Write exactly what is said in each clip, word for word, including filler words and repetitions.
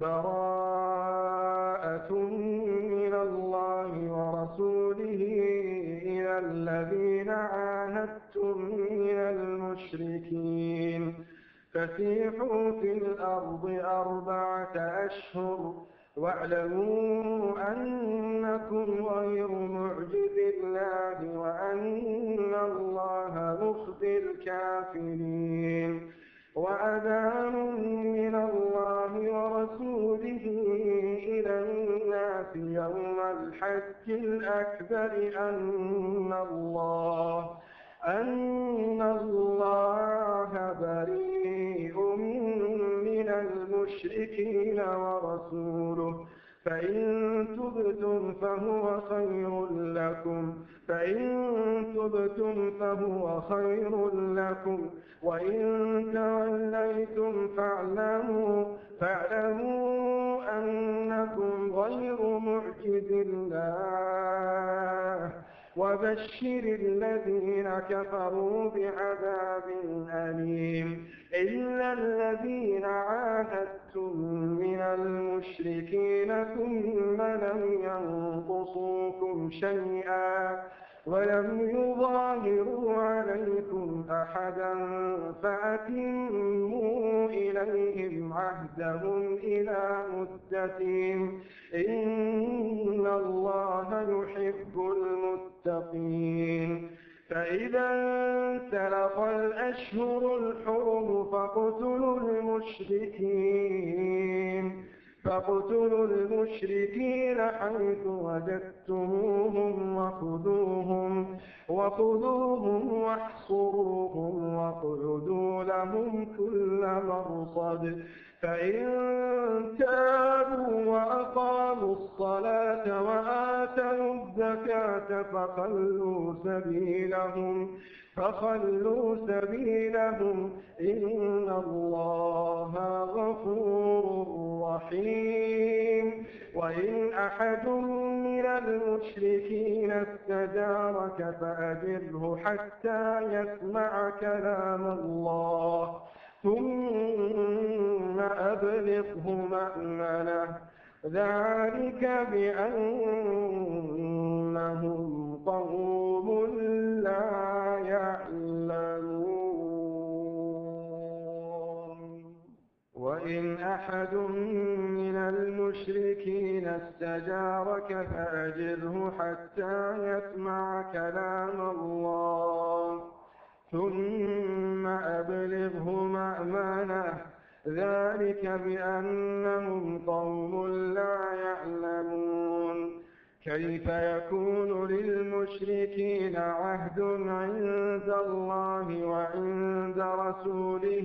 براءة من الله ورسوله إلى الذين عاهدتم من المشركين فسيحوا في الأرض أربعة أشهر واعلموا أنكم غير معجز الله وأن الله مخزي الكافرين وأذان من الله ورسوله إلى الناس يوم الحج الأكبر أن الله أن الله بريء من المشركين ورسوله فإن تبتم فهو خير لكم فإن تبتم فهو خير لكم وإن توليتم فاعلموا فاعلموا أنكم غير معجز الله وبشر الذين كفروا بعذاب أليم إلا الذين عاهدتم من المشركين ثم لم ينقصوكم شيئا ولم يظاهروا عليكم أحدا فأتموا إليهم عهدهم إلى مدتهم إن الله يحب المتقين فإذا انسلخ الأشهر الحرم فاقتلوا المشركين فاقتلوا المشركين حيث وجدتموهم وخذوهم وخذوهم واحصروهم واقعدوا لهم كل مرصد فإن تابوا وأقاموا الصلاة وآتوا الزكاة فخلوا سبيلهم فخلوا سبيلهم إن الله غفور رحيم وإن أحد من المشركين استجارك فأجره حتى يسمع كلام الله ثم أبلغه مأمنه ذلك بأنهم قوم لا يعلمون وإن أحد من المشركين استجارك فأجره حتى يسمع كلام الله ثم أبلغه مأمنه ذلك بأنهم قوم لا يعلمون كيف يكون للمشركين عهد عند الله وعند رسوله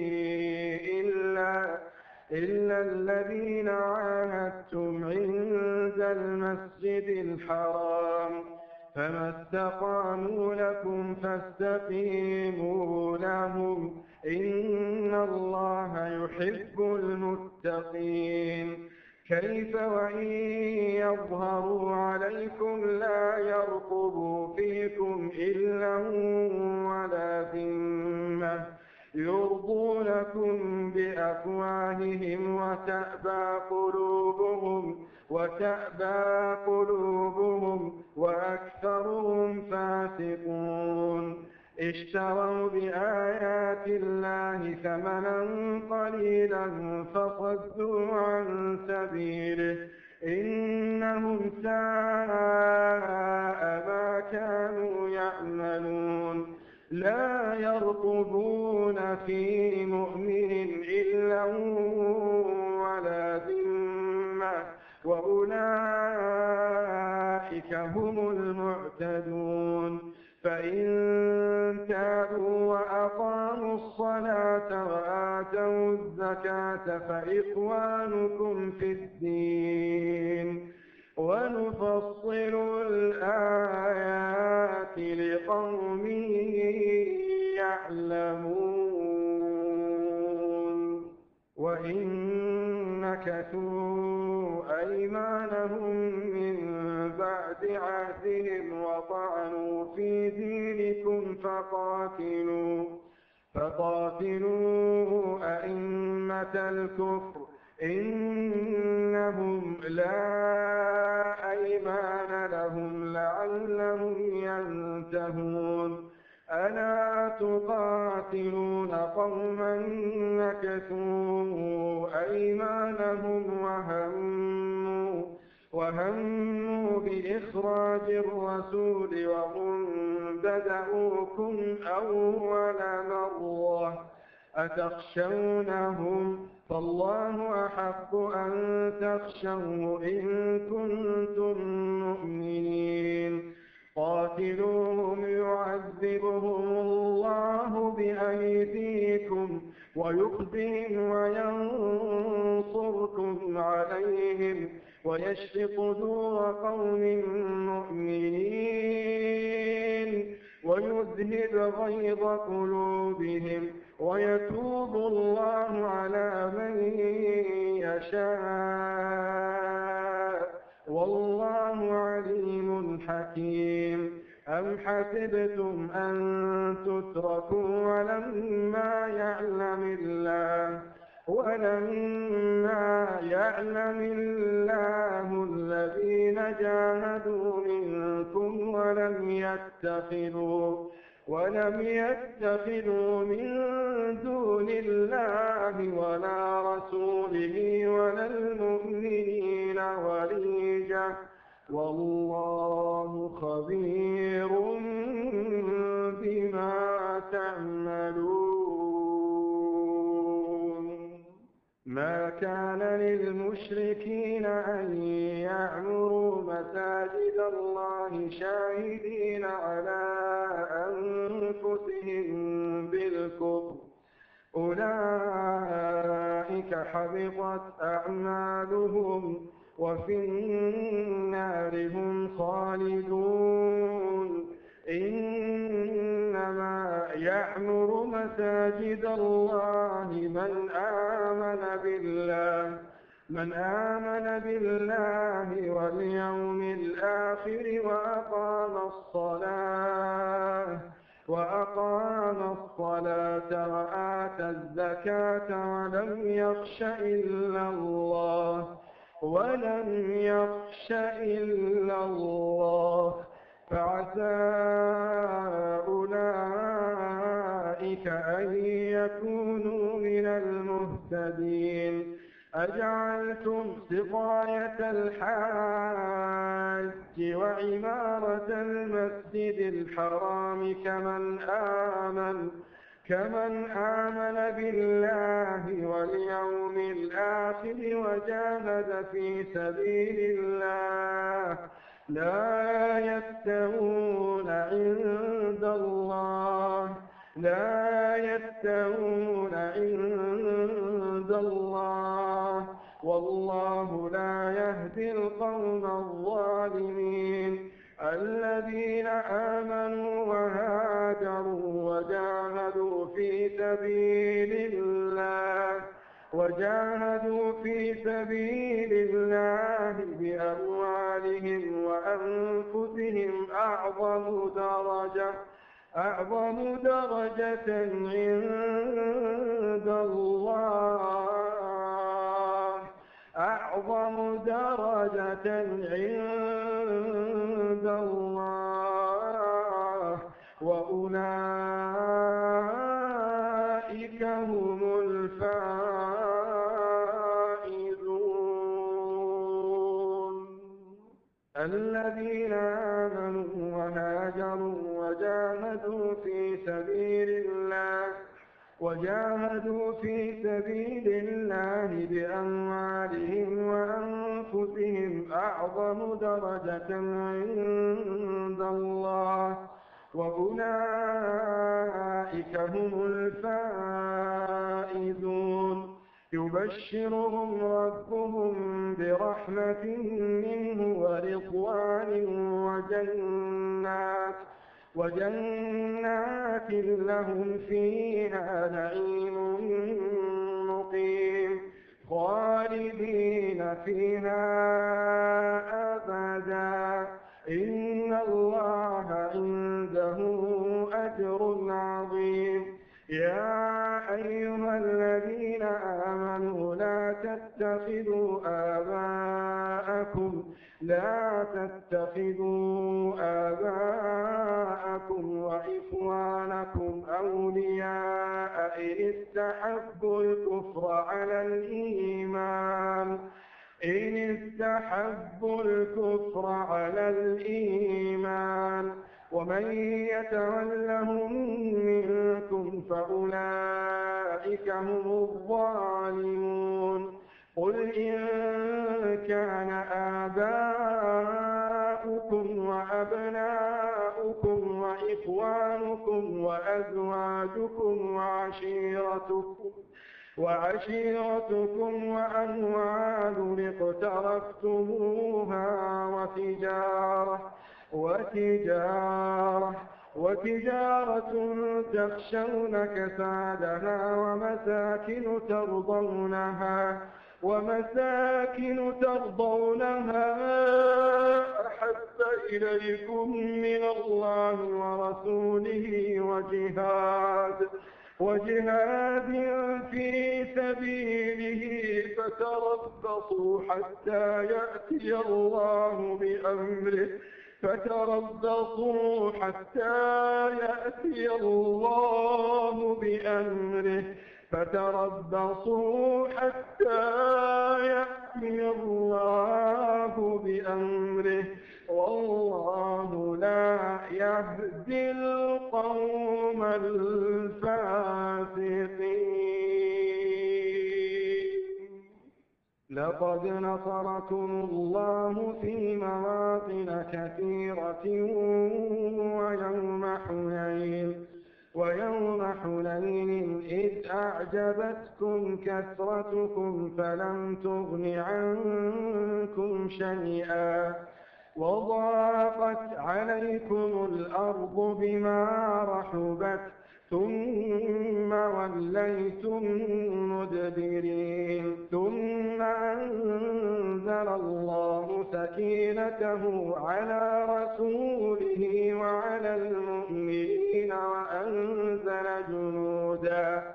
إلا إلا الذين عاهدتم عند المسجد الحرام فما استقاموا لكم فاستقيموا لهم إن الله يحب المتقين كيف وإن يظهروا عليكم لا يرقبوا فيكم إلا ولا ذمة يرضونكم بأفواههم وتأبى قلوبهم وتأبى قلوبهم وأكثرهم فاسقون اشتروا بآيات الله ثمنا قليلا فصدوا عن سبيله إنهم ساء ما كانوا يعملون لا يرقبون في مؤمن إلا ولا ذمة وأولئك هم المعتدون فإن تابوا وأقاموا الصلاة وآتوا الزكاة فإخوانكم في الدين ونفصل الآيات لقوم يعلمون وإن نكثوا أيمانهم من بعد عهدهم وطعنوا في دينكم فقاتلوا فقاتلوا أئمة الكفر إن تقاتلون قوما نكثوا أيمانهم وهموا, وهموا بإخراج الرسول وهم بدأوكم أول مرة أتخشونهم فالله أحق أن تخشوه إن كنتم مؤمنين قاتلوهم يعذبهم الله بأيديكم ويخزيهم وينصركم عليهم ويشف صدور قوم مؤمنين ويذهب غيظ قلوبهم ويتوب الله على من يشاء والله عليم حكيم أم حسبتم أن تتركوا ولما يعلم الله ولما يعلم الله الذين جاهدوا منكم ولم يتخذوا ولم يتخذوا من دون الله ولا رسوله ولا المؤمنين وليجة والله خبير بما تعملون ما كان للمشركين أن يعمروا مساجد الله شاهدين على أنفسهم بالكفر أولئك حبطت أعمالهم وفي النار هم خالدون إنما يعمر مساجد الله من آمن بالله من آمن بالله واليوم الآخر وأقام الصلاة وأقام الصلاة وآتى الزكاة ولم يخش إلا الله ولم يخش إلا الله فعسى أولئك أن يكونوا من المهتدين أجعلتم سقاية الحاج وعمارة المسجد الحرام كمن آمن كمن آمن بالله واليوم الآخر وجاهد في سبيل الله لا يستوون عند الله لا يستوون عند الله والله لا يهدي القوم الظالمين الذين آمنوا وهاجروا وجاهدوا في سبيل الله وجاهدوا في سبيل الله بأموالهم وأنفسهم أعظم درجة أعظم درجة عند الله أعظم درجة عند الله وأولئك هم الفائزون الذين آمنوا وهاجروا وجاهدوا في سبيل الله وجاهدوا في سبيل الله بأموالهم وأنفسهم أعظم درجة عند الله وأولئك هم الفائزون يبشرهم ربهم برحمة منه ورضوان وجنات وجنات لهم فيها نعيم مقيم خالدين فيها أبدا إن الله عنده أجر عظيم يا أيها الذين آمنوا لا تتبعوا تتخذوا آباءكم لا تتخذوا آباءكم وإخوانكم أولياء إن استحبوا الكفر على الإيمان إن استحبوا الكفر على الإيمان ومن يتولهم منكم فأولئك هم الظالمون قل إن كان آباؤكم وأبناؤكم وإخوانكم وأزواجكم وعشيرتكم وعشيرتكم وأموال اقترفتموها وتجارة وتجارة وتجارة تخشون كسادها ومساكن ترضونها ومساكن ترضونها أحب إليكم من الله ورسوله وجهاد وجهاد في سبيله فتربصوا حتى يأتي الله بأمره فتربصوا حتى يأتي الله بأمره فتربصوا حتى يأتي الله بأمره والله لا يهدي القوم الفاسقين لقد نصركم الله في مواطن كثيرة ويوم حنين ويوم حنين إذ أعجبتكم كثرتكم فلم تغن عنكم شيئا وضاقت عليكم الأرض بما رحبت ثم وليتم مدبرين ثم أنزل الله سكينته على رسوله وعلى المؤمنين وأنزل جنودا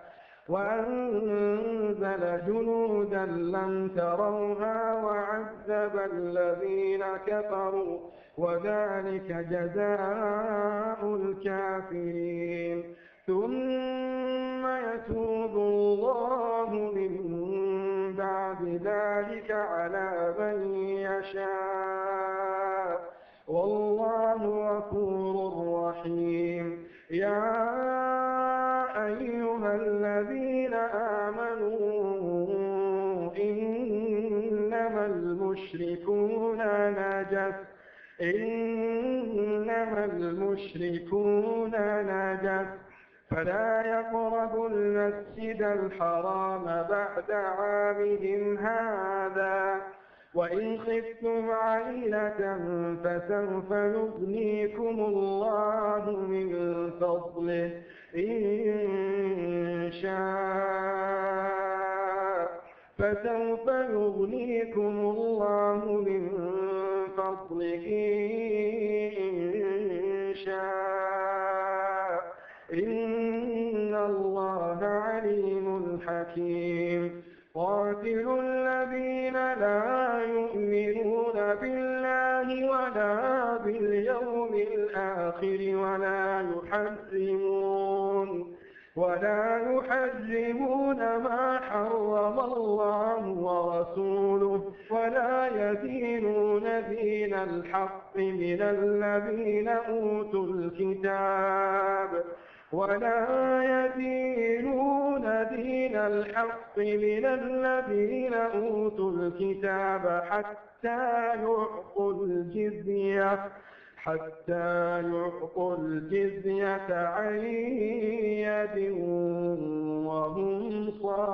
وأنزل جنودا لم تروها وعذب الذين كفروا وذلك جزاء الكافرين ثم يتوب الله من بعد ذلك على من يشاء والله غفور رحيم يا أيها الذين آمنوا إنما المشركون نجس إنما المشركون نجس فلا يقربوا المسجد الحرام بعد عامهم هذا وإن خفتم عيلة فسوف يغنيكم الله من فضله إن شاء فسوف يغنيكم الله من فضله إن شاء إن الله عليم حكيم قاتلوا الذين لا يؤمنون بالله ولا باليوم الآخر ولا يحرمون ولا يحرمون ما حرم الله ورسوله ولا يدينون دين الحق من الذين أوتوا الكتاب ولا يدينون دين الحق من الذين أوتوا الكتاب حتى يعطوا الجزية حتى يعطوا الجزية عن يد وهم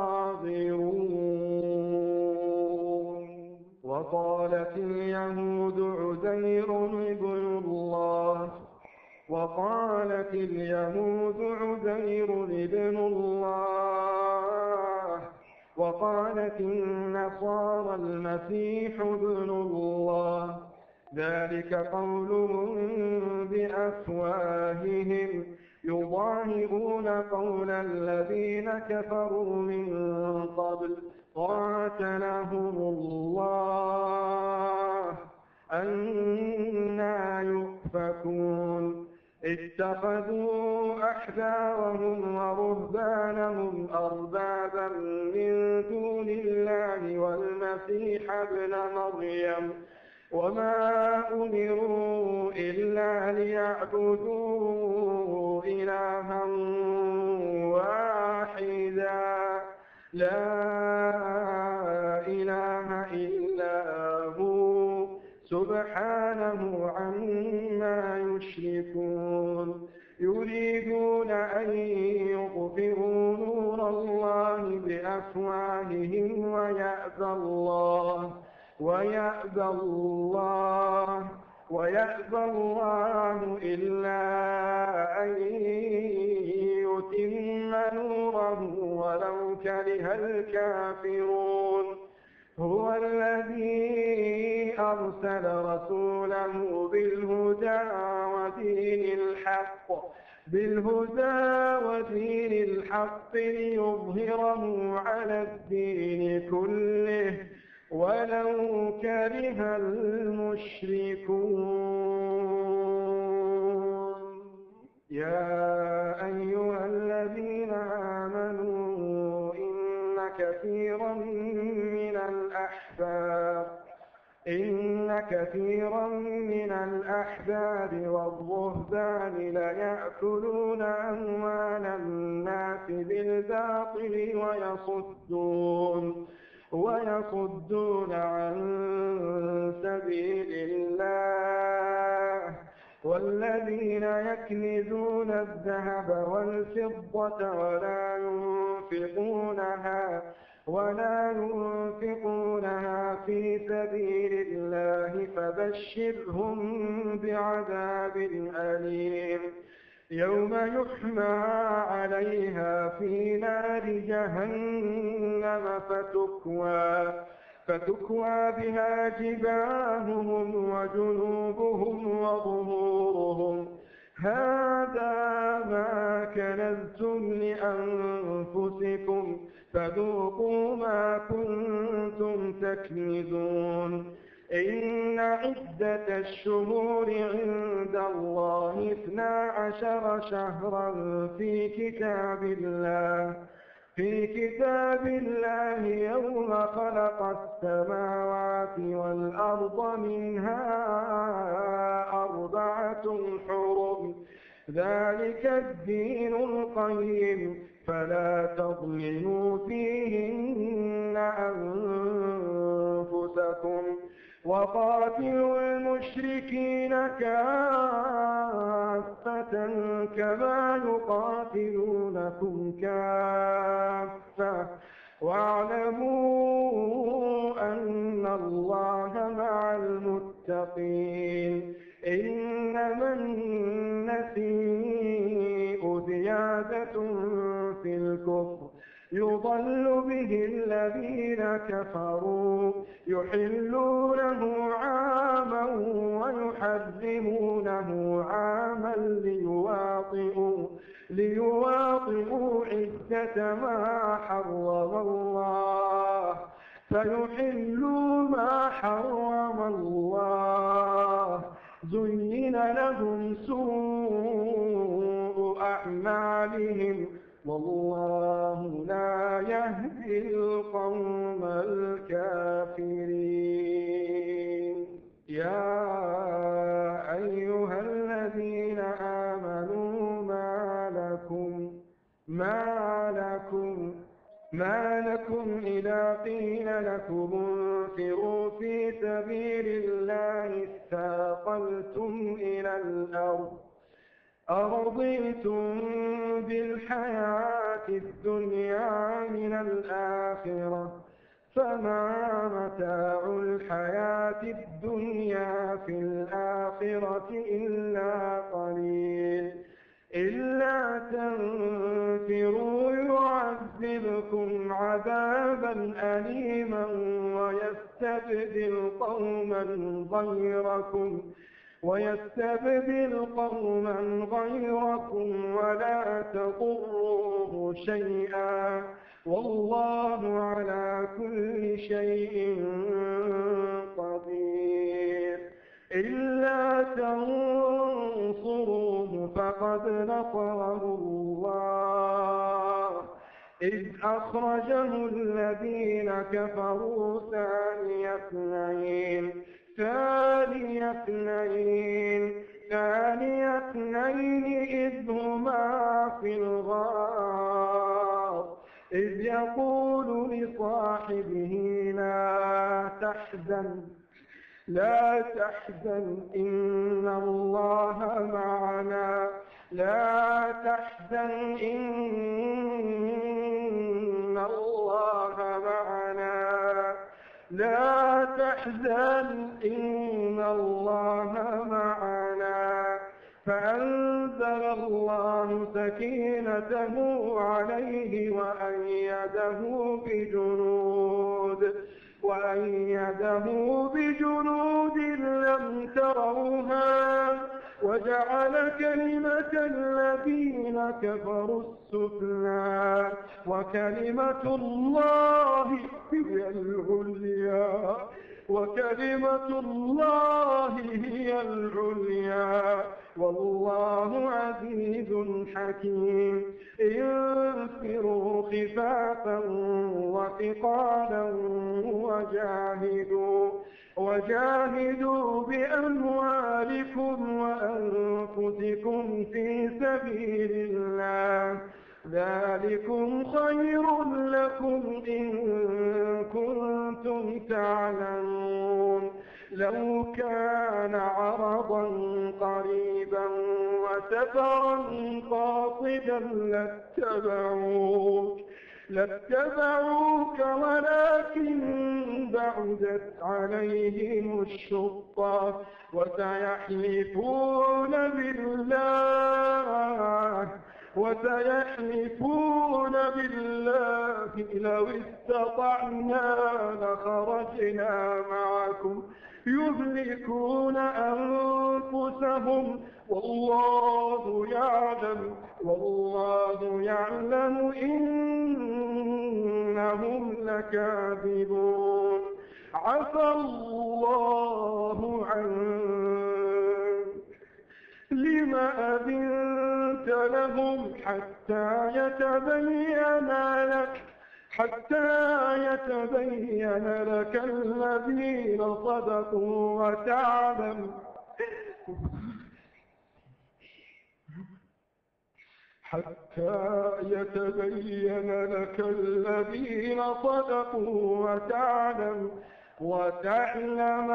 صاغرون وقالت اليهود عزير ابن الله وقالت اليهود عزير ابن الله وقالت النصارى المسيح ابن الله ذلك قولهم بأفواههم يضاهئون قول الذين كفروا من قبل قاتلهم الله أنى يؤفكون اتخذوا أحبارهم ورهبانهم أربابا من دون الله والمسيح ابن مريم وما أمروا إلا ليعبدوا إلها واحدا لا إله إلا هو سبحانه عما يشركون يريدون أن يطفئوا نور الله بأفواههم ويأبى الله ويأبى الله ويأبى الله إلا أن يتم نوره ولو كره الكافرون هو الذي أرسل رسوله بالهدى ودين الحق بالهدى ودين الحق ليظهره على الدين كله ولو كره المشركون يا أيها الذين آمنوا إن كثيرا من الأحبار إن كثيرا من الأحبار والرهبان ليأكلون أموال الناس بالباطل ويصدون ويصدون عن سبيل الله والذين يكنزون الذهب والفضة ولا ينفقونها ولا ينفقونها في سبيل الله فبشرهم بعذاب أليم يوم يحمى عليها في نار جهنم فتكوى فتكوى بها جباههم وجنوبهم وظهورهم هذا ما كنزتم لأنفسكم فذوقوا ما كنتم تكنزون إن عدة الشهور عند الله اثنا عشر شهرا في كتاب الله في كتاب الله يوم خلق السماوات والأرض منها أربعة حرم ذلك الدين القيم فلا تظلموا فيهن أنفسكم وقاتلوا المشركين كافة كما يقاتلونكم كافة واعلموا أن الله مع المتقين إنما النسيء زيادة في الكفر يضل به الذين كفروا يحلونه عاما ويحرمونه عاما ليواطئوا ليواطئوا عدة ما حرم الله فيحلوا ما حرم الله زين لهم سوء أعمالهم والله لا يهدي القوم الكافرين يا أيها الذين آمنوا ما لكم ما لكم ما لكم إذا قيل لكم انفروا في سبيل الله اثاقلتم إلى الأرض أرضيتم بالحياة الدنيا من الآخرة فما متاع الحياة الدنيا في الآخرة إلا قليل إلا تنفروا يعذبكم عذابا أليما ويستبدل قوما غيركم ويستبدل قوما غيركم ولا تضروه شيئا والله على كل شيء قدير. إلا تنصروه فقد نصره الله إذ أخرجه الذين كفروا ثاني اثنين ثاني اثنين ثاني اثنين إذ هما في الغار إذ يقول لصاحبه لا تحزن لا تحزن إن الله معنا لا تحزن إن الله معنا لا تحزن إن الله معنا فأنزل الله سكينته عليه وأيده بجنود وأيده بجنود لم تروها وجعل كلمة الذين كفروا السفلى وكلمة الله هي العليا وكلمة الله هي العليا والله عزيز حكيم. انفروا خفافا وثقالا وجاهدوا وجاهدوا بأموالكم وأنفسكم في سبيل الله ذلكم خير لكم إن كنتم تعلمون. لو كان عرضا قريبا وسفرا قاصدا لاتبعوك لاتبعوك ولكن بعدت عليهم الشقة وسيحلفون بالله وسيحلفون بالله لو استطعنا لخرجنا معكم يهلكون أنفسهم والله يعلم والله يعلم إنهم لكاذبون. عفى الله عنك لم أذنت لهم حتى يتبين لك حتى يتبين لك الذين صدقوا وتعلم حتى يتبين لك الذين صدقوا وتعلم وتعلم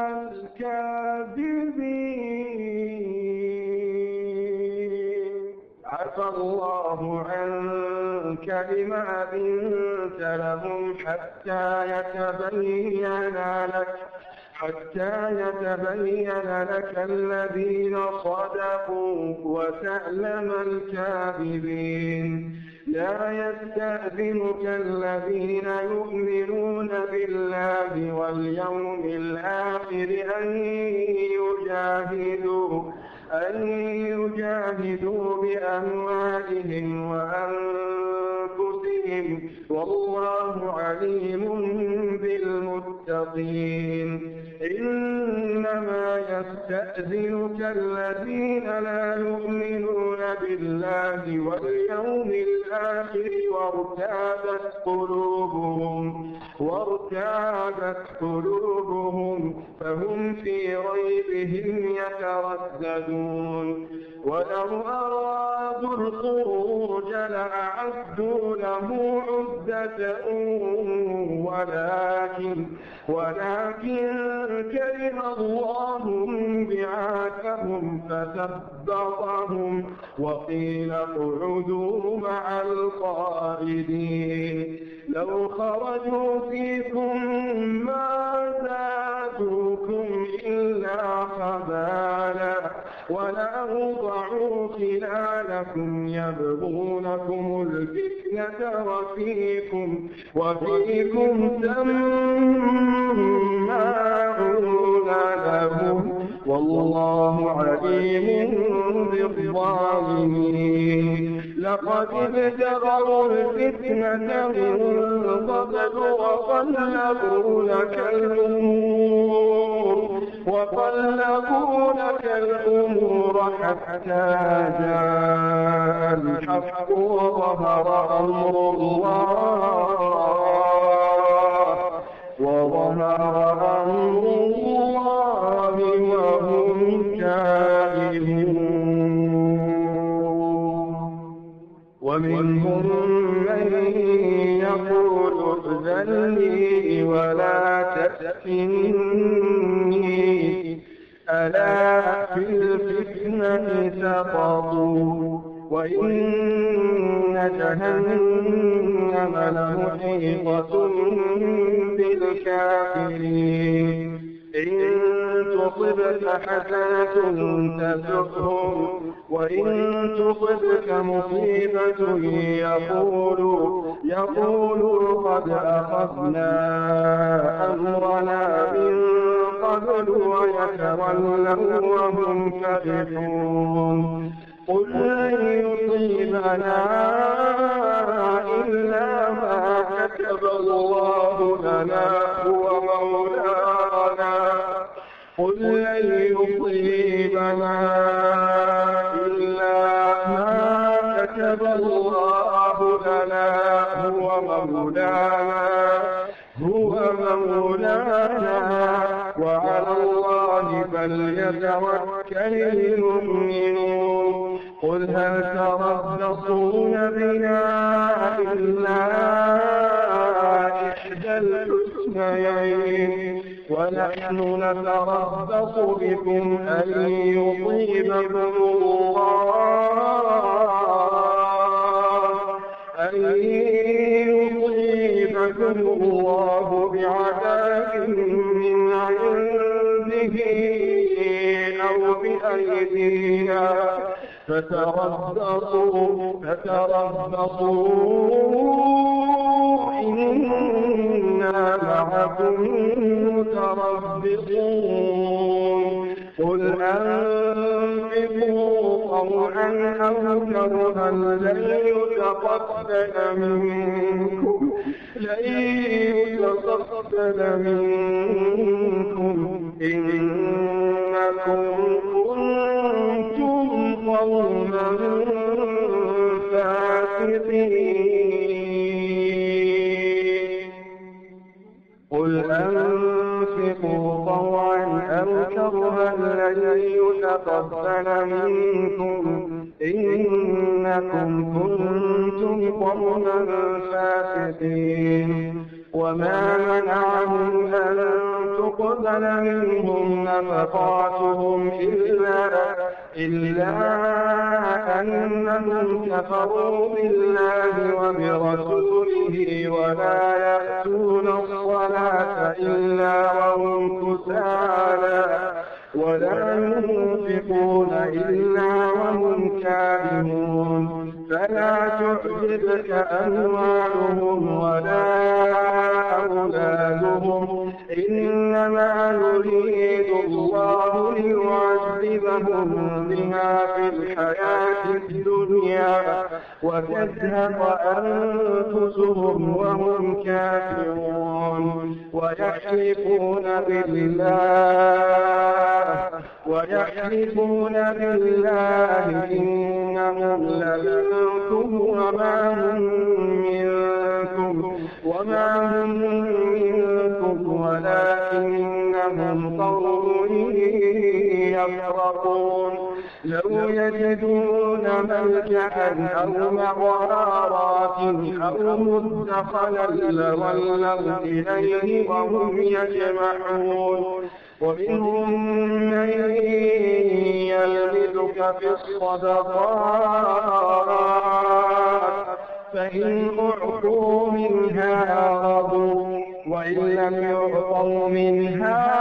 الكاذبين. عفى الله عنك لما أذنت لهم حتى يتبين لك حتى يتبين لك الذين صدقوا وتعلم الكاذبين. لا يستأذنك الذين يؤمنون بالله واليوم الآخر أن يجاهدوا أن يجاهدوا بأموالهم وأنفسهم والله عليم بالمتقين. إنما يستأذنك الذين لا يؤمنون بالله واليوم الآخر وارتابت قلوبهم وارتابت قلوبهم فهم في ريبهم يترددون. ولو أرادوا الخروج لأعدوا له عدة ولكن ولكن كره الله بعاثهم فثبطهم وقيل اقعدوا مع القائدين. لو خرجوا فيكم ما زادوكم إلا خبالا ولأوضعوا خلالكم يبغونكم الفتنة وفيكم وفيكم سماعون لهم والله عليم بالظالمين. لقد ابتغوا الفتنة من قبل وقلبوا لك الأمور وقلبوا لك الأمور حتى جاء الحق وظهر أمر الله وظهر أمر الله وهم كارهون. ومنهم من يقول ائذن لي ولا تفتني ألا في الفتنة سقطوا وإن جهنم لمحيطة بالكافرين. إن تصبك حسنة تسؤهم وإن تصبك مصيبة يقولوا يقولوا قد أخذنا أمرنا من قبل ويتولوا وهم فرحون. قل لن يصيبنا إلا ما كتب الله لنا هو مولانا قل لن يصيبنا إلا ما كتب الله لنا هو مولانا هو مولانا وعلى الله فليتوكل المؤمنون. قل هل تربصون بنا إلا إحدى الحسنيين ونحن نتربص بكم أن يصيبكم الله أن يصيبكم الله بعذاب من عنده أو بأيدينا فتربصوا فتربصوا إنا معكم متربصون. قل أنفقوا طوعا أو كرها لن يتقبل منكم لن يتقبل منكم إنكم كنتم قوما فاسقين. قل أنفقوا طوعا أو كرها لن يتقبل منكم إنكم كنتم قوما فاسقين. وما منعهم أن تقبل منهم نفقاتهم إلا إلا أنهم كفروا بالله وبرسوله ولا يأتون الصلاة إلا وهم كسالى ولا ينفقون إلا وهم كارهون. فلا تعجبك أموالهم ولا أولادهم إنما يريد الله ليعذبهم بها في الحياة الدنيا وتزهق أنفسهم وهم كافرون. ويحلفون بالله ويحلفون بالله إنهم لمنكم وما هم منكم وما هم منكم ولكنهم قوم يفرقون. لو يجدون ملجأ أو مغارات أو مدخلا لولوا إليه وهم يجمعون. ومنهم من يلمزك في الصدقات فإن أعطوا منها رضوا وإن لم يعطوا منها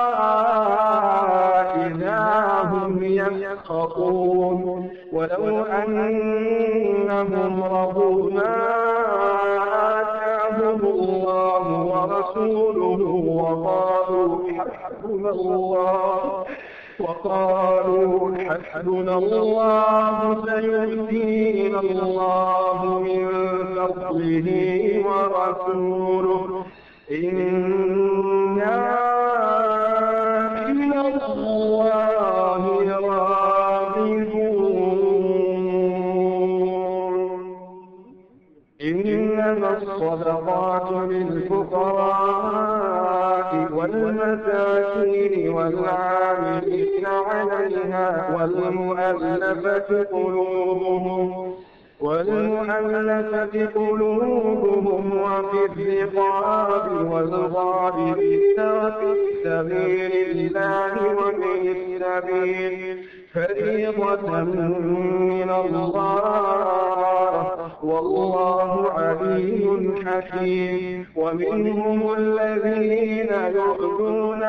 إذا هم يسخطون. ولو أنهم رضوا ما آتاهم الله ورسوله وقالوا حسبنا الله وقالوا حسبنا الله سيؤتينا الله من فضله ورسوله إنا إلى الله راغبون إنما الصدقات للفقراء والمساكين والعاملين عليها والمؤلفة قلوبهم والمؤلفة قلوبهم وفي الرقاب والغارمين وفي سبيل الله وفي السبيل فريضة من الله والله عليم حكيم ومنهم الذين يؤذون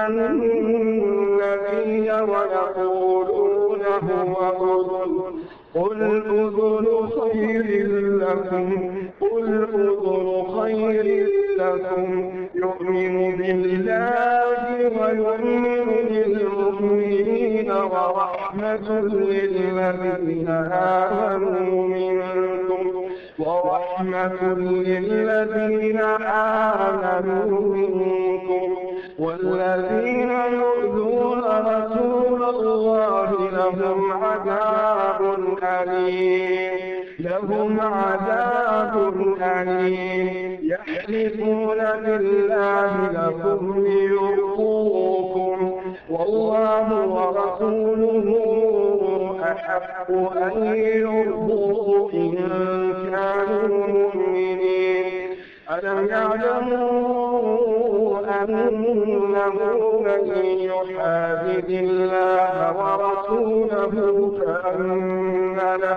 النبي ويقولون هو أذن قل أذن خير لكم قل أذن خير لكم يؤمن بالله ويؤمن للمؤمنين ورحمة للذين آمنوا منكم ورحمة للذين آمنوا منكم والذين يؤذون رسول الله لهم عذاب أليم لهم عذاب أليم يحلفون بالله لكم ليرضوكم والله ورسوله أحق أن يرضوه إن كانوا مؤمنين ألم يعلموا أنه من يحادد الله ورسوله فأن له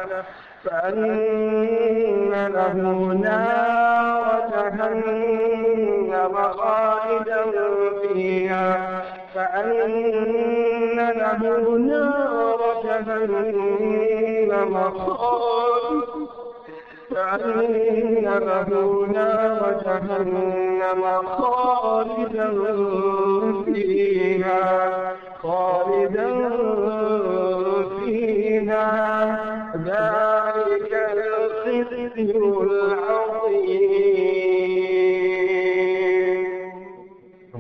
فأن له نار جهنم خالدا فيها فأن له نار جهنم خالدا فأن له نار جهنم خالدا فيها خالدا فيها ذلك الخزي العظيم.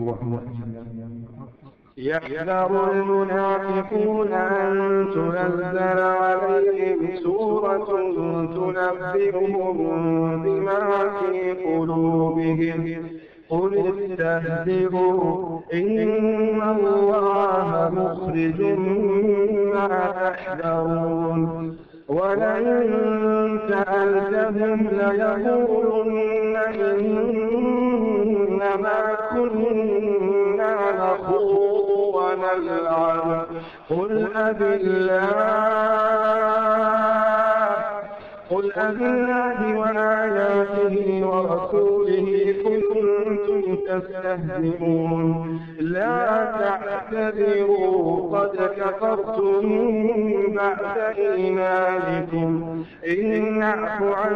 يحذر المنافقون أن تنزل عليهم سورة تنبئهم بما في قلوبهم قل استهزئوا إن الله مخرج ما تحذرون ولئن سألتهم ليقولن إنما كنا نخوض ونلعب قل أبالله قل أبالله وآياته ورسوله كنتم تستهزئون لا تعتذروا قد كفرتم بعد إيمانكم إن نعف عن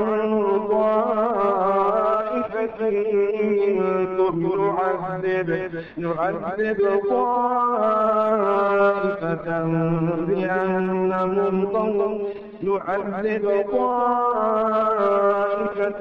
طائفة منكم نعذب نعذب طائفة بأنهم قوم نعذب طائفة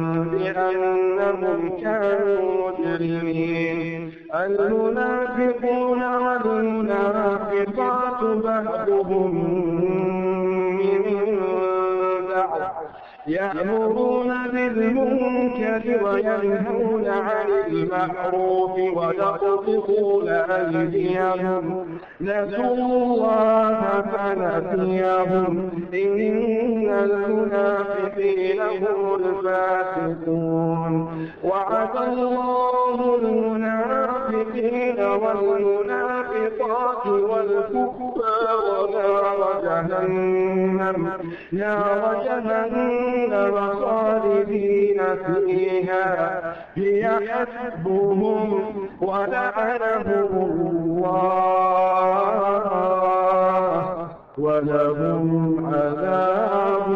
بأنهم كانوا مجرمين المنافقون والمنافقات بعضهم من بعض يأمرون بالمنكر وينهون عن المعروف ويقبضون أيديهم نسوا الله فنسيهم إن المنافقين هم الفاسقون وعد الله المنافقين والمنافقات والكفار نار جهنم نار جهنم خالدين فيها هي حسبهم ولعنهم الله ولهم عذاب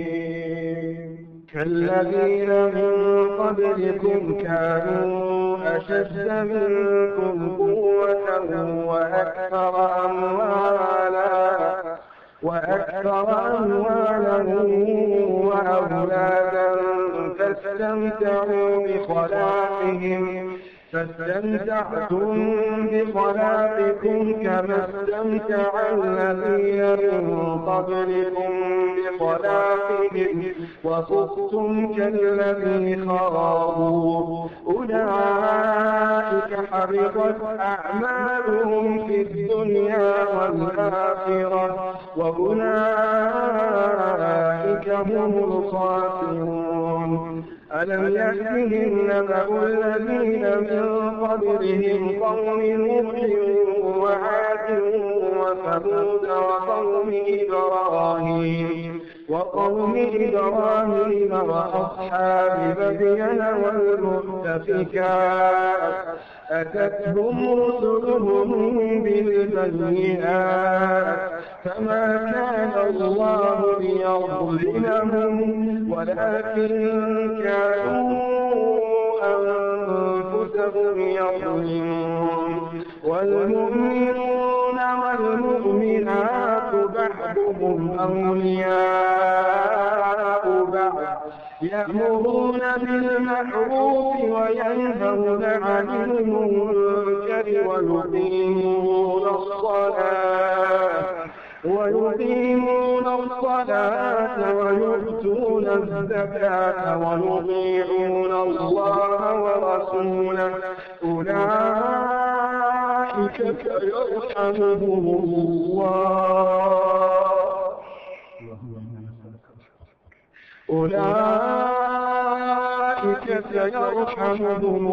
مقيم كالذين من قبلكم كانوا أشد منكم قوة وأكثر أموالا وأكثر أموالا وأولادا فاستمتعوا بخلاقهم فاستمتعتم بخلاقكم كما استمتع الذين من قبلكم بخلاقهم وخضتم كالذي خاضوا أولئك حبطت أعمالهم في الدنيا والآخرة وأولئك هم الخاسرون. ألم يأتهم نبأ الذين من قبلهم قوم نوح وعاد وثمود وقوم إبراهيم وقوم إبراهيم وأصحاب مدين والمؤتفكات أتتهم رسلهم بالبينات فما كان الله ليظلمهم ولكن كانوا أنفسهم يظلمون. والمؤمنون والمؤمنات بعضهم أولياء بعض يأمرون بالمعروف وينهون عن المنكر ويقيمون الصلاة ويقيمون الصلاة ويؤتون الزكاة ويطيعون الله ورسوله أولئك سيرحمهم الله أولئك سيرحمهم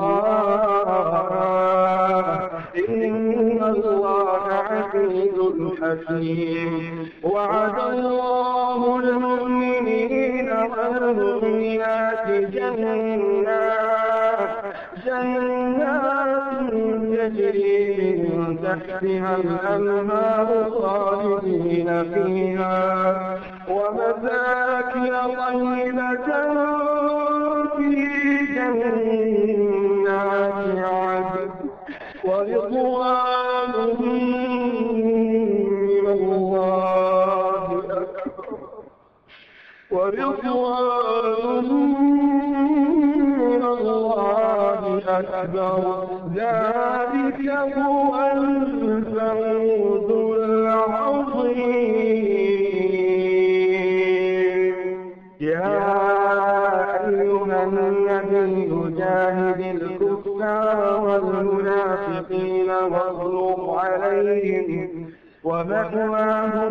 الله إن الله عزيز حكيم. وعد الله المؤمنين والمؤمنات جنات جنات تجري من تحتها الأنهار خالدين فيها ومساكن طيبة في جنات عدن ورضوان من الله أكبر ورضوان من الله أكبر ذلك هو الفوز العظيم. يا أيها النبي جاهد الكفار والمنافقين واغلظ عليهم ومأواهم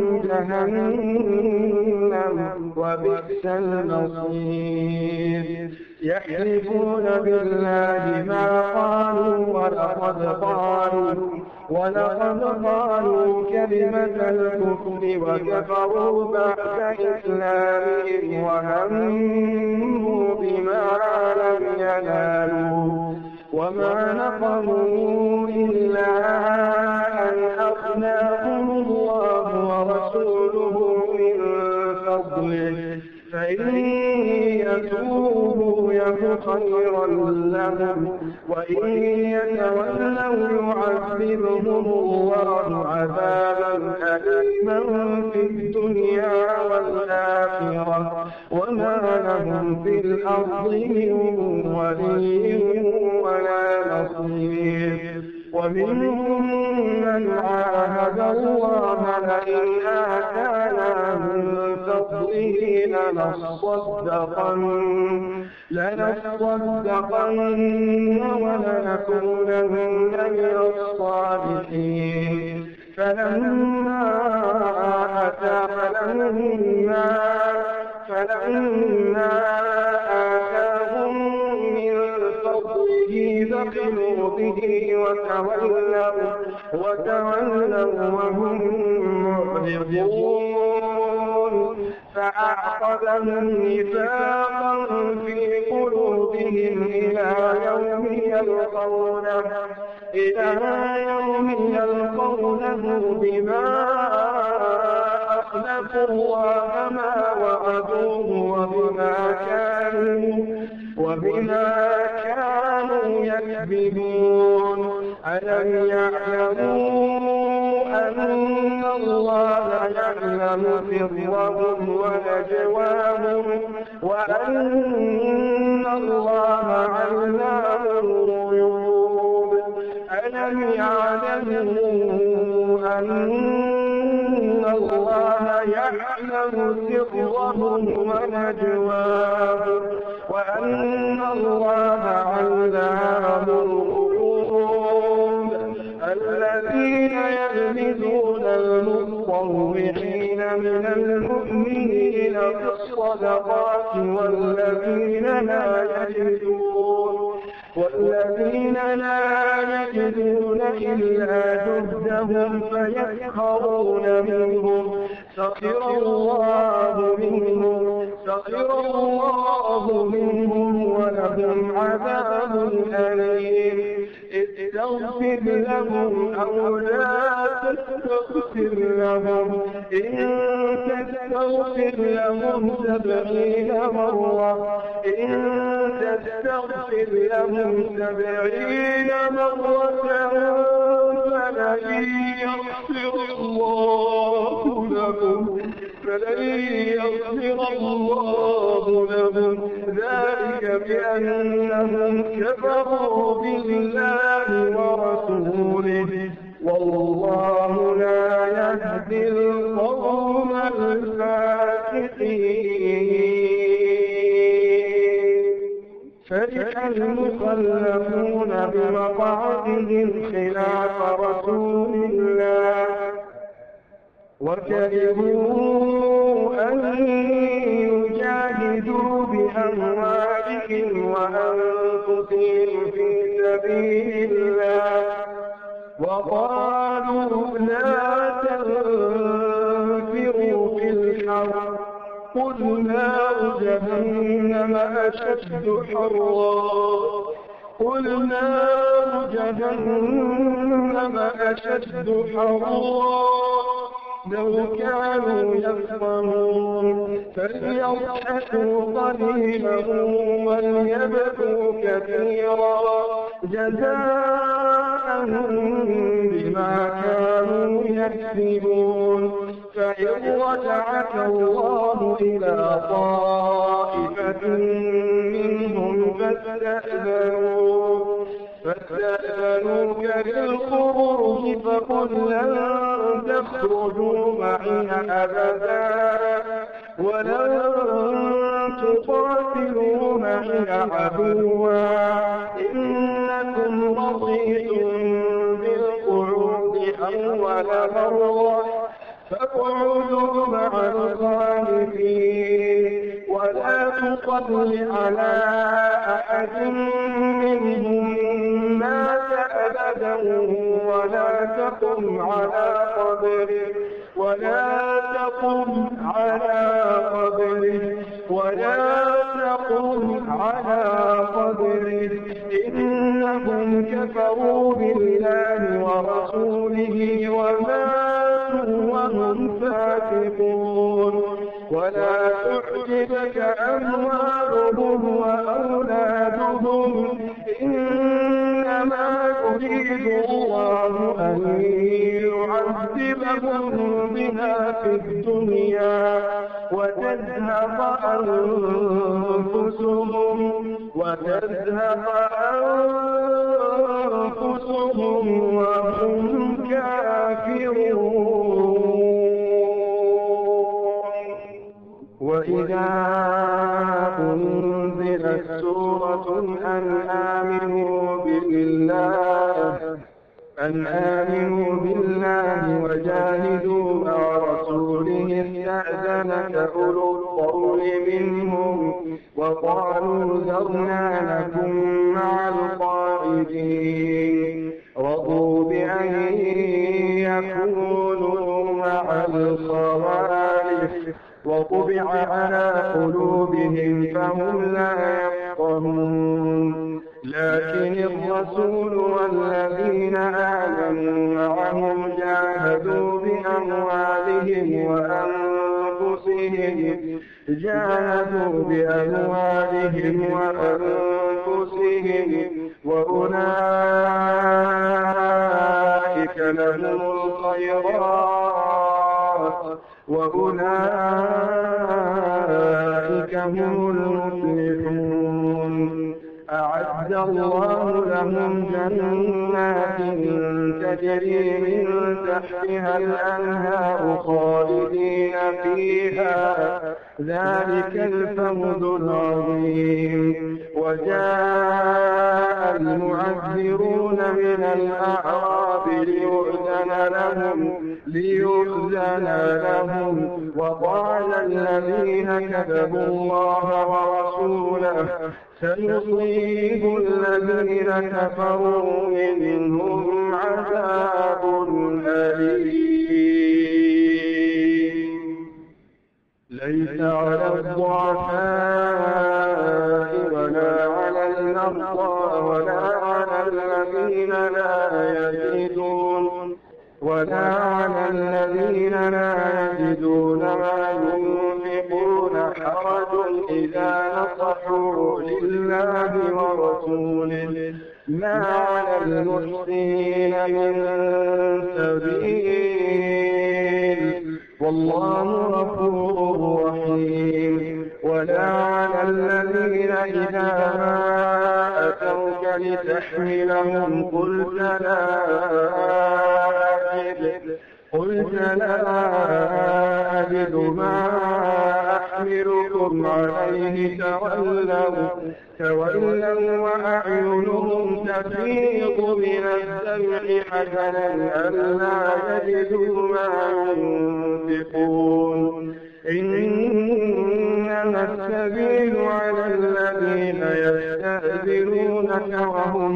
جهنم وبئس المصير. يحلفون بالله ما قالوا ولقد قالوا ولقد قالوا كلمة الكفر وكفروا بعد إسلامهم وهموا بما لم ينالوا وما نقموا إلا أن أغناهم الله ورسوله من فضله فإن يتوبوا يك خيرا لهم وإن يتولوا يعذبهم الله عذابا أليما في الدنيا والآخرة وما لهم في الأرض من ولي ولا نصير. ومنهم من عاهد الله لئن آتانا من فضله لنصدقن لنصدقن ولنكونن من الصالحين. فلما أتى فلما فلما آتاهم من فضله بخلوا به وتولوا وتولوا وهم معرضون. فأعقبهم نفاقا في قلوبهم إلى يوم يلقونه إلى يوم يلقونه بما أخلفوا الله ما وعدوه وبما كانوا وبما كانوا يكذبون. يكذبون ألم يعلموا أن الله يعلم سرهم ونجواهم وأن الله علام الغيوب ألم يعلموا أن الله يعلم سرهم ونجواهم وأن الله علام الغيوب الذين يلمزون المطوعين من المؤمنين في الصدقات والذين لا يجدون والذين لا يجدون إلا جهدهم فيسخرون منهم سخر الله منهم سخر الله منهم ولهم عذاب أليم استغفر لهم أو لا تستغفر لهم إن تستغفر لهم سبعين مرة إن تستغفر لهم سبعين مرة فلن يغفر الله لهم فلن يغفر الله لهم ذلك بأنهم كفروا بالله ورسوله والله لا يهدي القوم الفاسقين فرح المخلفون بمقعدهم خلاف رسول الله وكرهوا أن يجاهدوا بأموالهم وأنفسهم في سبيل الله وقالوا لا تنفروا في الحرب قل نار جهنم أشد حرا قل نار جهنم أشد حرا لو كانوا يفقهون فليضحكوا قليلا وليبكوا كثيرا جزاء بما كانوا يكسبون فإن رجعك الله إلى طائفة منهم فاستأذنوا فاستأذنوك للخروج فقل لن تخرجوا معي أبدا ولن تقاتلوا معي عدوا إنكم رضيتم بالقعود أول مرة فاقعدوا مع الخالفين ولا تصل على أحد منهم مات أبدا ولا تقم على قبره ولا تقم على قبره ولا تقم على قبره إنهم كفروا بالله ورسوله وماتوا وهم فاسقون ولا تعجبك أموالهم وأولادهم إنما يريد الله أن يعذبهم بها في الدنيا وتزهق أنفسهم وتزهق أنفسهم وهم كافرون وإذا أنزلت سورة أن آمنوا بالله أن آمنوا بالله وجاهدوا مع رسوله استأذنك أولو الطول منهم وقالوا ذرنا لكم مع القاعدين رضوا بأن يكونوا مع الخوالف وطبع على قلوبهم فهم لا يفقهون لكن الرسول والذين آمنوا معهم جاهدوا بأموالهم وأنفسهم جاهدوا بأموالهم وأنفسهم وأولئك لهم الخيرات وأولئك هم المفلحون. أعد الله لهم جنات تجري من تحتها الأنهار خالدين فيها ذلك الفوز العظيم. وجاء المعذرون من الأعراب ليؤذن لهم ليؤذن لهم وقال الذين كذبوا الله ورسوله سيصيب الذين كفروا منهم عذاب أليم. ليس على الضعفاء ولا على المرضى ولا على الذين لا يجدون ولا على الذين لا يجدون ما ينفقون حرج إذا نصحوا لله ورسوله ما على المحسنين من سبيل والله غفور رحيم. ولا على الذين إذا ما أتوك لتحملهم قلت لا قلت لا أجد ما أحملكم عليه تولوا تولوا وأعينهم تفيض من الدمع حزنا ألا يجدوا ما ينفقون. إنما السبيل على الذين يستأذنونك وهم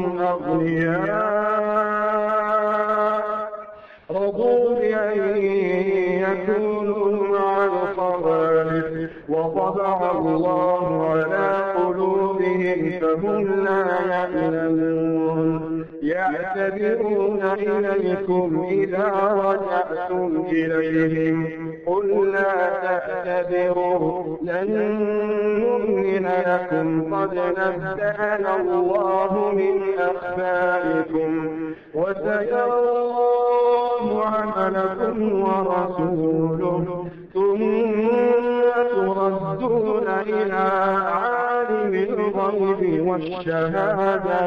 أغنياء رضوا بأن يكونوا مع الخوالف وطبع الله على قلوبهم فهم لا يعلمون. يعتذرون إليكم إذا رجعتم إليهم قل لا تعتذروا لن نؤمن لكم قد نبأنا الله من أخباركم وسيرى الله عملكم ورسوله ثم تردون إلى عالم الغيب والشهادة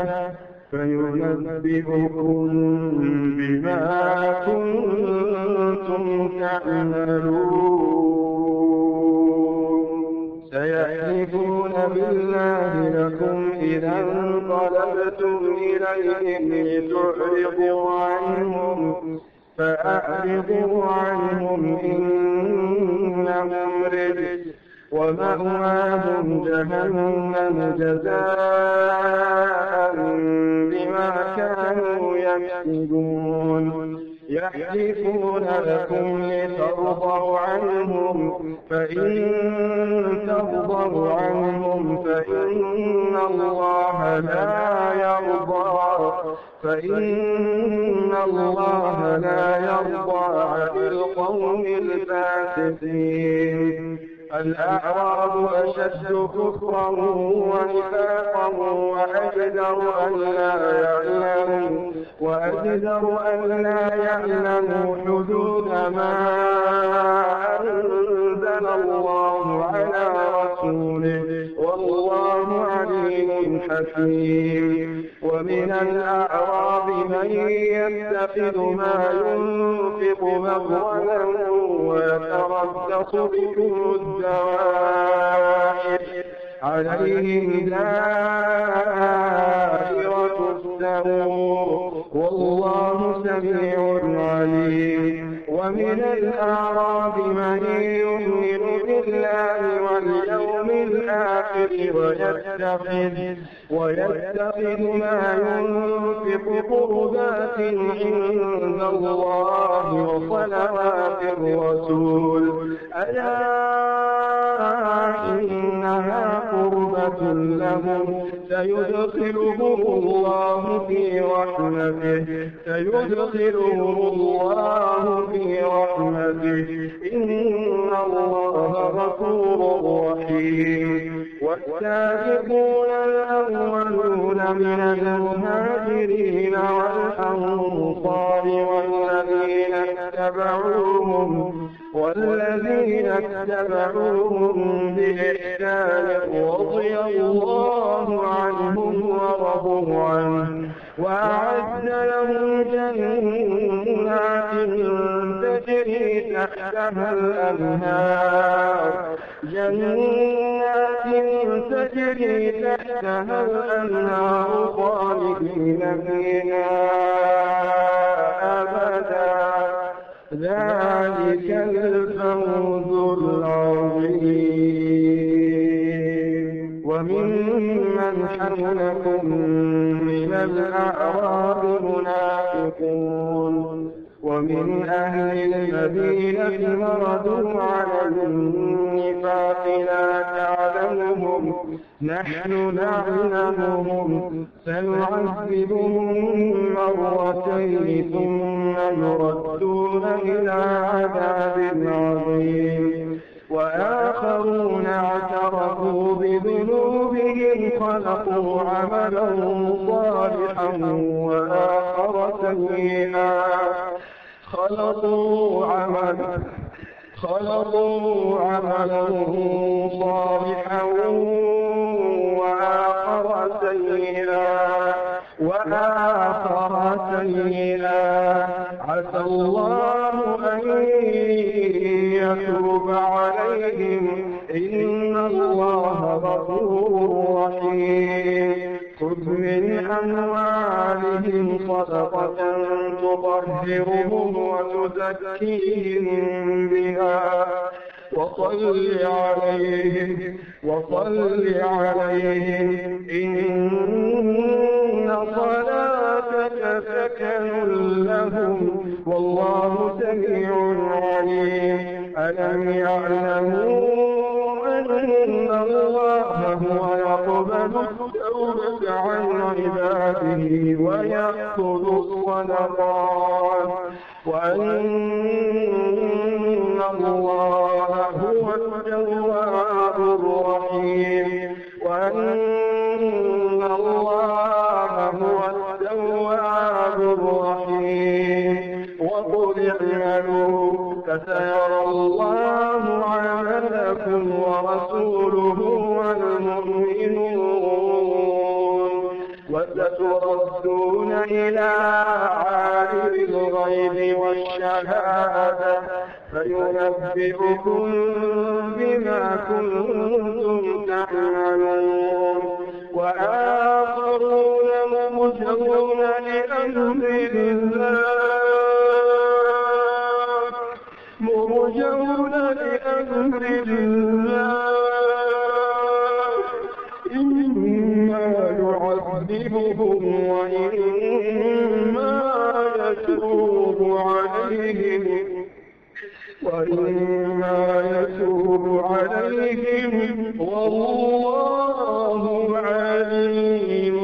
فينبئكم بما كنتم تعملون. سيحلفون بالله لكم إذا انقلبتم إليهم لتعرضوا عنهم فأعرضوا عنهم إنهم رجس ومأواهم جهنم جزاء بما كانوا يكسبون. يحلفون لكم لترضوا عنهم فإن ترضوا عنهم فإن الله لا يرضى فإن الله لا يرضى عن القوم الفاسقين. الأعراب أشد كفرا ونفاقا وأجدر ألا يعلموا وأجدر ألا يعلموا حدود ما أنزل الله على رسوله والله عليم حكيم. ومن الأعراب من يتخذ ما ينفق مغرما ويتربص بكم الدوائر عليهم دائرة السوء والله سميع عليم. ومن الأعراب من يؤمن بالله واليوم الآخر ويتخذ ويتخذ ما ينفق قربات عند الله وصلوات الرسول ألا إنها قربات مغفرة لهم سيدخلهم الله في رحمته سيدخلهم الله في رحمته إن الله غفور رحيم والسابقون الأولون من المهاجرين والأنصار والذين اتبعوهم والذين اتبعوهم بإحسان رضي الله عنهم ورضوا عنه وأعد لهم جنات تجري تحتها الأنهار جنات تجري تحتها الأنهار خالدين فيها أبدا ذلك الفوز العظيم وممن حولكم من الأعراب منافقون ومن أهل المدينة مردوا على النفاق لا تعلمهم نحن نعلمهم سنعذبهم مرتين ثم يردون إلى عذاب عظيم وآخرون اعترفوا بذنوبهم خلقوا عملا صالحا وآخر سيئا خلقوا عملا خلقوا عملا صالحا وآخر سيئا وآخر سيئا عسى الله أن يتوب عليهم إن الله غفور رحيم خذ من أموالهم صدقة تطهرهم وتزكيهم بها وصل عليهم وصل عليهم إن صلاتك سكن لهم والله سميع عليم ألم يعلموا أن الله هو يقبل التوبة عن عباده ويأخذ الصدقات وأن الله هو التواب الرحيم وأن الله هو التواب الرحيم وقل اعملوا فسيرى الله عملكم ورسوله والمؤمنون وستردون إلى عالم الغيب والشهادة فينبئكم بما كنتم تعملون وآخرون مرجون لأمر الله مرجون لأمر الله إما يعذبهم وإما يتوب عليهم وإما يتوب عليهم والله عليم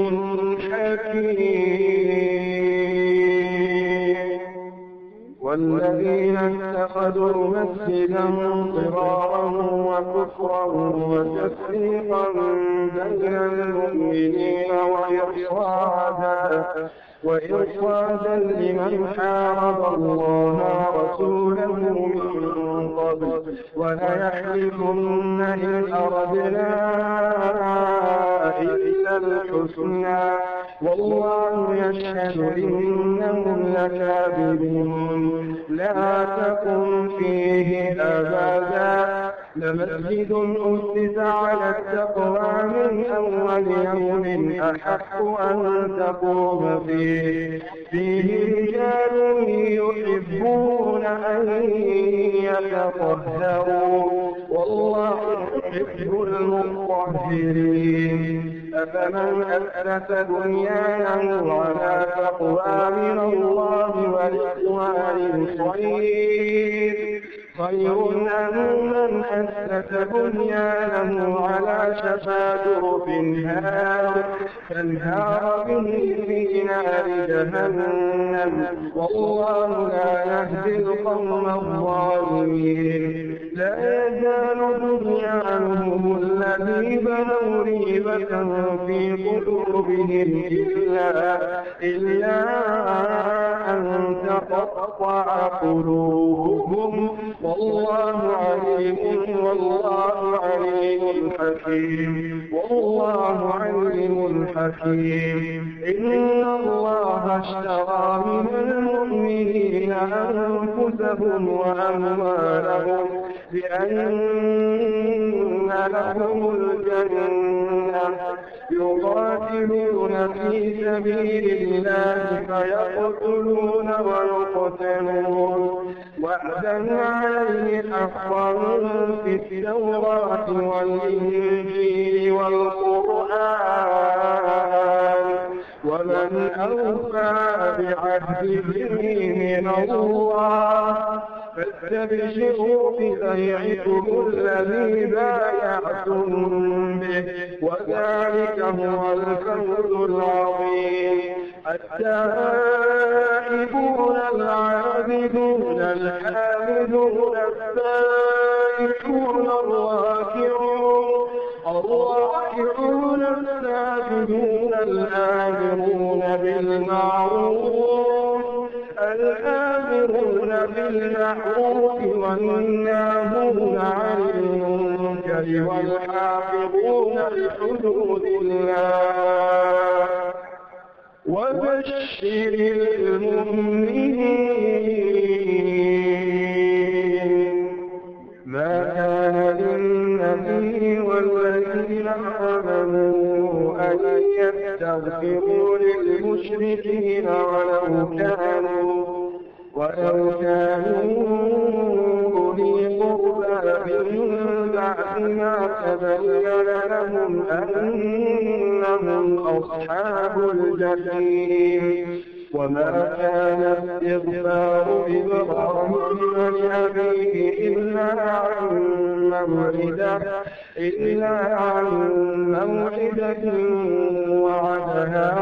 حكيم والذين اتخذوا مسجدا ضرارا وكفرا وتفريقا بين المؤمنين وإرصادا وإرصادا لمن حارب الله ورسوله من قبل وليحلفن إن أردنا إلا الحسنى والله يشهد إنهم لكاذبون لا تقم فيه أبدا لمسجد أسس على التقوى من أول يوم أحق أن تقوم فيه فيه رجال يحبون أن يتطهروا والله يحب المطهرين أفمن أسس بنيانه على تقوى من الله ورضوان خير خير أم من أسس بنيانه على شفا جرف هار فانهار به في نار جهنم والله لا يهدي القوم الظالمين لا يزال بنيانهم الذي بنوا ريبة في قلوبهم إلا, إلا أن تقطع قلوبهم والله عليم والله عليم حكيم والله عليم حكيم إن الله اشترى من المؤمنين أنفسهم وأموالهم بأن لهم الجنة يقاتلون في سبيل الله فيقتلون ويقتلون وعدا عليه حقا في التوراة والإنجيل والقرآن ومن أوفى بعهده من الله فاستبشروا ببيعكم الذي بايعتم به وذلك هو الفوز العظيم التائبون العابدون الحامدون السائحون الراكعون الراكعون الساجدون الآمرون بالمعروف الآمرون بالمعروف والناهون عن المنكر والحافظون لحدود الله وبشر المؤمنين ما كان للنبي والذين آمنوا أن يستغفروا للمشركين ولو كانوا ولو كانوا أولي قربى من بعد ما تبين لهم أنهم أصحاب الجحيم وما كان استغفار إبراهيم لأبيه إلا عن موعدة إلا عن موعدة وعدها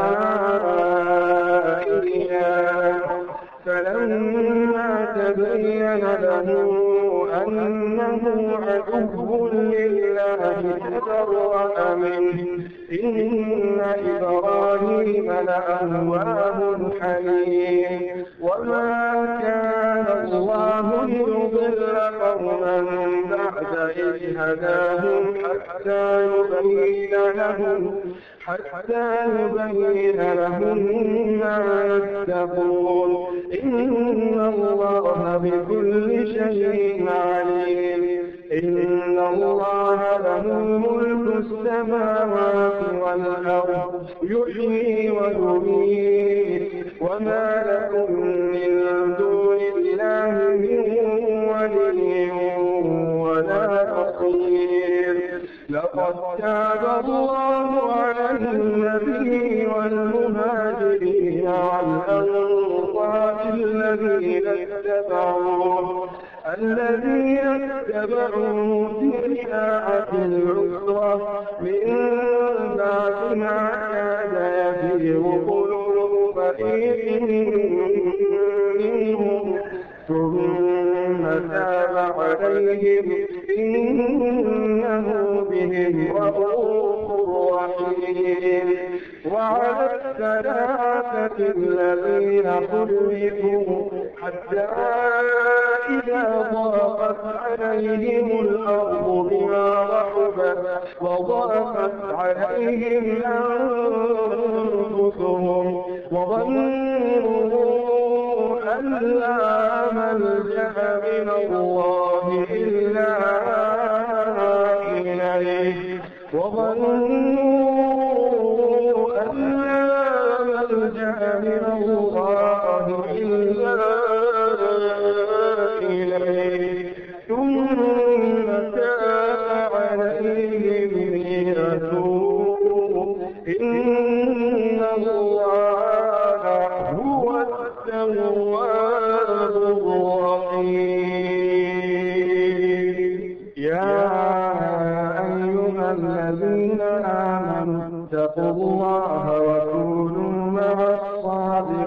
إياه فلما تبين له أنه عدو لله تبرأ منه إن إبراهيم لأواه حليم وما كان الله ليضل قوما بعد إذ هداهم حتى يبين لهم حتى يبين لهم ما يتقون إن الله بكل شيء عليم إن الله له ملك السماوات والأرض يحيي ويميت وما لكم من دون الله من ولي ولا نصير لقد تاب الله على النبي والمهاجرين والأنصار الذين اتبعوه الذين اتبعوا في ساعة العسرة من بعد ما كاد يزيغ قلوب فريق منهم ثم تاب عليهم إنه بهم رؤوف رحيم وعلى الثلاثة الذين خلفوا حتى إذا ضاقت عليهم الأرض بما رحبت وضاقت عليهم أنفسهم وظنوا أن لا ملجأ من الله إلا إليه وظنوا أن لا ملجأ من الله إلا إليه ثم تاب عليهم ليتوبوا إن الله هو التواب الرحيم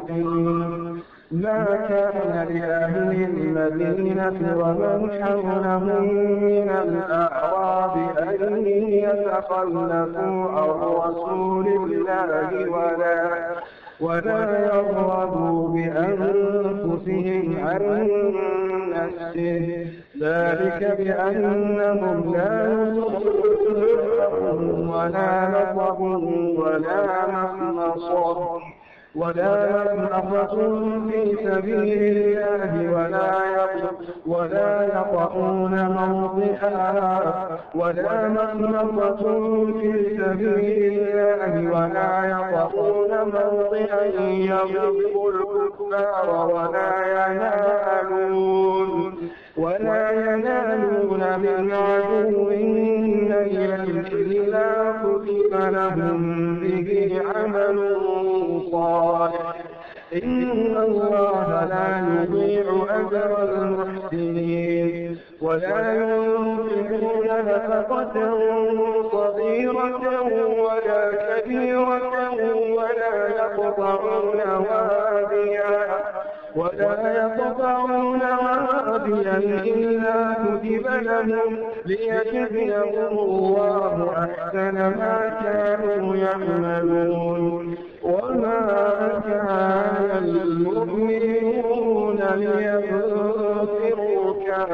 اليقين ما كان لأهل المدينة ومن حولهم من الأعراب أن يتخلفوا عن رسول الله ولا ولا يرغبوا بأنفسهم عن نفسه ذلك بأنهم لا يصلون ولا نصب ولا مخمصة ولا ينفق في سبيل الله ولا ولا يطعون موضعا ولا مخمصة في سبيل الله ولا يطعون موضعا يغضب الكفار ولا ينالون ولا ينالون من عدو نيلا إلا كتب لهم به عمل صالح إن الله لا يضيع أجر المحسنين ولا ينفقون نفقة صغيرة ولا كبيرة ولا يقطعون واديا ولا يقطعون واديا إلا كتب لهم ليجزيهم الله أحسن ما كانوا يعملون وما كان المؤمنون لينفروا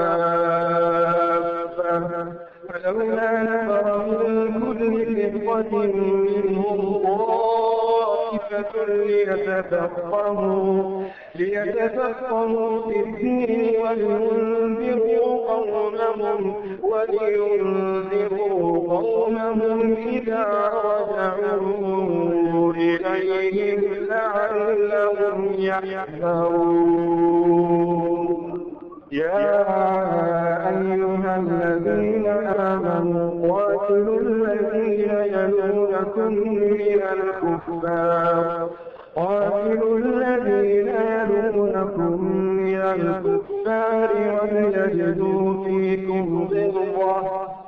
كافة فلولا نفر من كل فرقة منهم طائفة ليتفقهوا ليتفقهوا في الدين ولينذروا قومهم ولينذروا قومهم إذا رجعوا إليهم لعلهم يحذرون يا أيها الذين آمنوا قاتلوا الذين يلونكم من الكفار قاتلوا الذين يلونكم من الكفار وليجدوا فيكم غلظة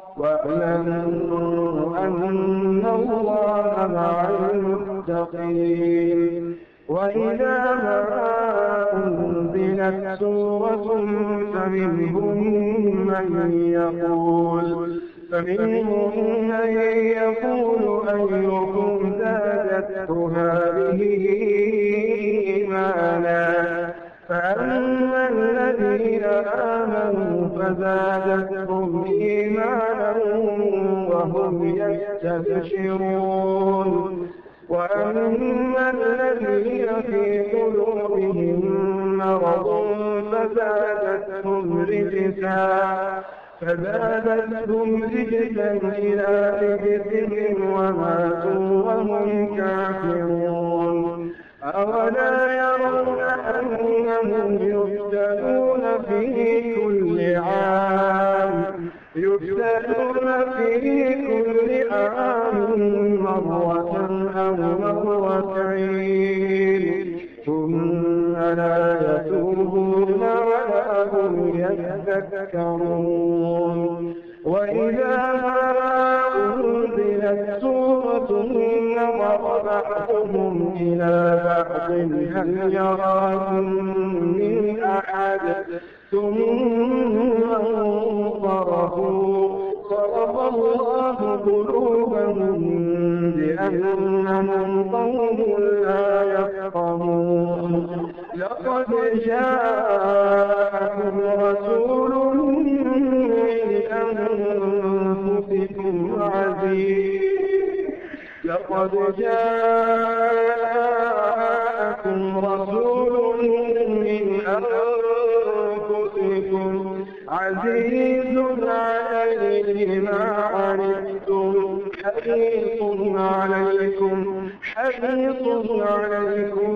واعلموا أن الله مع المتقين وإذا ما أنزلت سورة فمنهم من يقول فمنهم من يقول أيكم زادته هذه إيمانا فأما الذين آمنوا فزادتهم إيمانا وهم يستبشرون وأما الذين في قلوبهم مرض فزادتهم رجسا فزادتهم رجسا إلى رجسهم وماتوا وهم كافرون أولا يرون أنهم يفتنون في كل عام يفتنون في كل عام مرة أو مرتين ثم لا يتوبون ولا هم يذكرون وإذا أنزلت سورة نظر بعضهم إلى بعض هل يراكم من أحد ثم انصرفوا صرف الله قلوبهم بأنهم قوم لا يفقهون لقد جاءكم رسول من أنفسكم عزيز لقد جاءكم رسول من أنفسكم عزيز عليه ما عنتم حريص عليكم حريص عليكم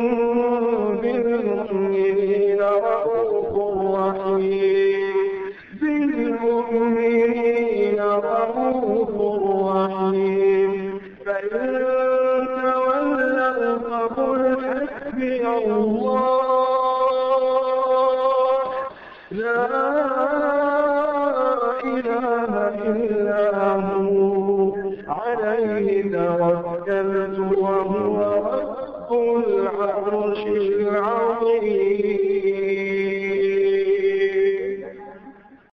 بالمؤمنين رؤوف رحيم بالمؤمنين رؤوف رحيم فإن تولوا فقل حسبي الله لا إله إلا هو عليه توكلت وهو رب العرش